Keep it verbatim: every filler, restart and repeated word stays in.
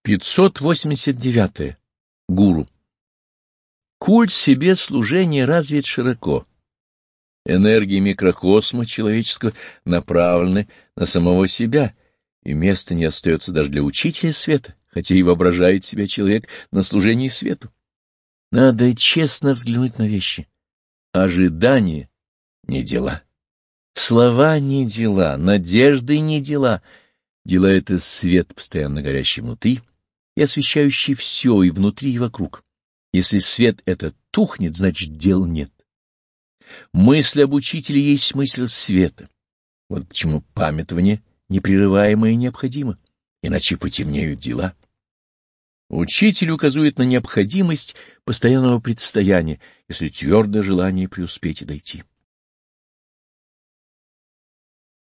пятьсот восемьдесят девятое. Гуру. Культ себе служения развит широко. Энергии микрокосма человеческого направлены на самого себя, и места не остается даже для учителя света, хотя и воображает себя человек на служении свету. Надо честно взглянуть на вещи. Ожидание — не дела. Слова — не дела, надежды — не дела. Дела — это свет, постоянно горящий внутри и освещающий все и внутри, и вокруг. Если свет этот тухнет, значит, дел нет. Мысль об учителе есть мысль света. Вот почему памятование непрерываемое необходимо, иначе потемнеют дела. Учитель указывает на необходимость постоянного предстояния, если твердое желание преуспеть и дойти.